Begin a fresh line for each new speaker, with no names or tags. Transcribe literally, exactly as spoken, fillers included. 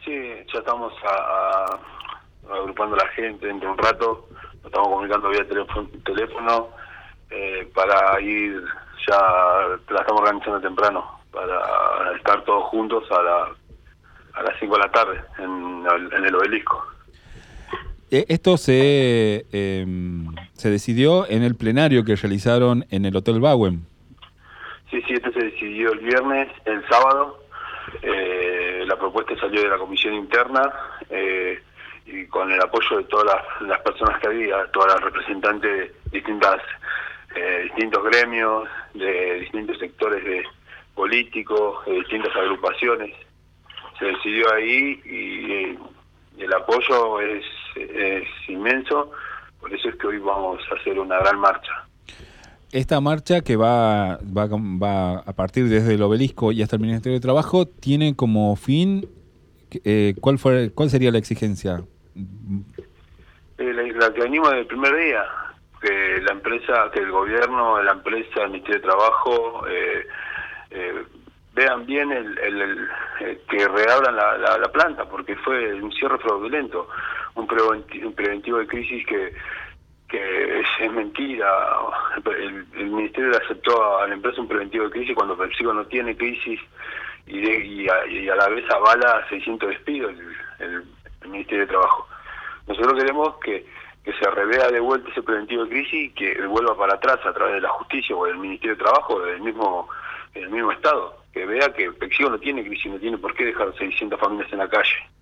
Sí, ya estamos a, a, agrupando a la gente dentro de un rato, nos estamos comunicando vía teléfono, teléfono eh, para ir, ya la estamos organizando temprano, para estar todos juntos a, la, a las cinco de la tarde en, en el obelisco.
Esto se eh, se decidió en el plenario que realizaron en el Hotel Bauen.
Sí, sí, esto se decidió el viernes, el sábado. Eh, la propuesta salió de la comisión interna eh, y con el apoyo de todas las, las personas que había, todas las representantes de distintas, eh, distintos gremios, de distintos sectores de políticos, de distintas agrupaciones. Se decidió ahí y, y el apoyo es, es inmenso, por eso es que hoy vamos a hacer una gran marcha.
Esta marcha que va, va, va a partir desde el obelisco y hasta el Ministerio de Trabajo tiene como fin, eh, ¿cuál fue, cuál sería la exigencia?
Eh, la, la que venimos del primer día, que la empresa, que el gobierno, la empresa, el Ministerio de Trabajo eh, eh, vean bien el, el, el, el que reabran la, la, la planta, porque fue un cierre fraudulento, un, preventi, un preventivo de crisis que que es, es mentira. El, el Ministerio le aceptó a la empresa un preventivo de crisis cuando PepsiCo no tiene crisis y, de, y, a, y a la vez avala seiscientos despidos el, el, el Ministerio de Trabajo. Nosotros queremos que, que se revea de vuelta ese preventivo de crisis y que vuelva para atrás a través de la justicia o del Ministerio de Trabajo o del mismo, del mismo Estado, que vea que PepsiCo no tiene crisis, no tiene por qué dejar seiscientas familias en la calle.